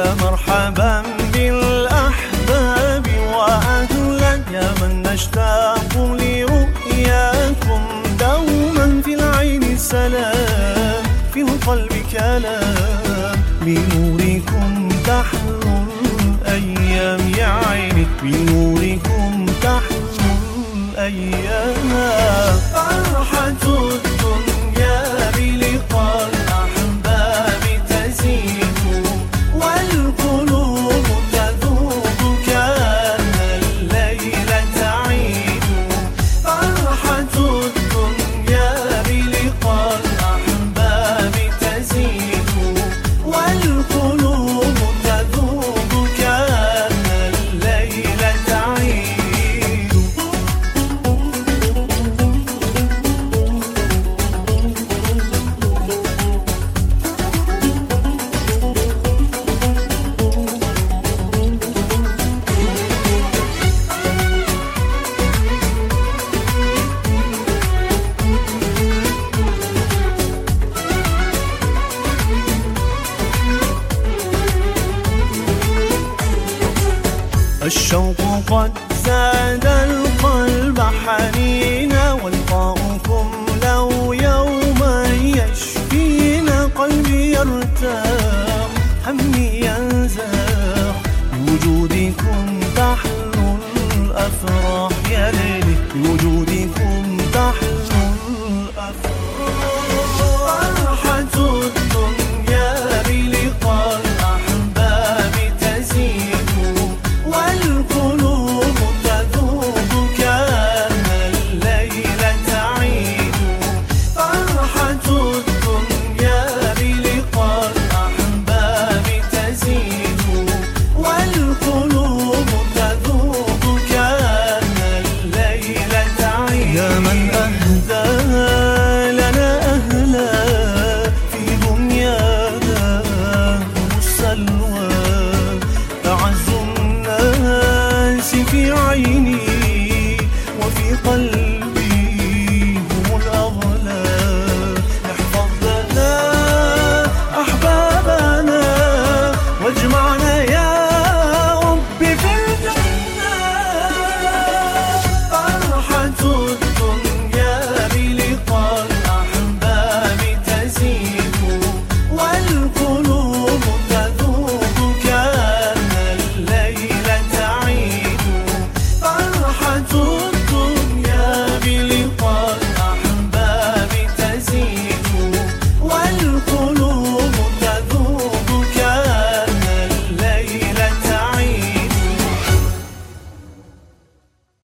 مرحبا بالأحباب وأهلا، يا من نشتاق لرؤياكم دوما، في العين سلام في القلب كلام، بنوركم تحلو الأيام يا عيني، بنوركم تحلو الأيام. فرحة الدنيا بلقاء الأحباب تزيد، والقلوب تذوب كأن الليل تعيد. فرحة الدنيا بلقاء الأحباب تزيد، والقلوب تذوب كأن الليل تعيد. الشوق قد زاد القلب حنين،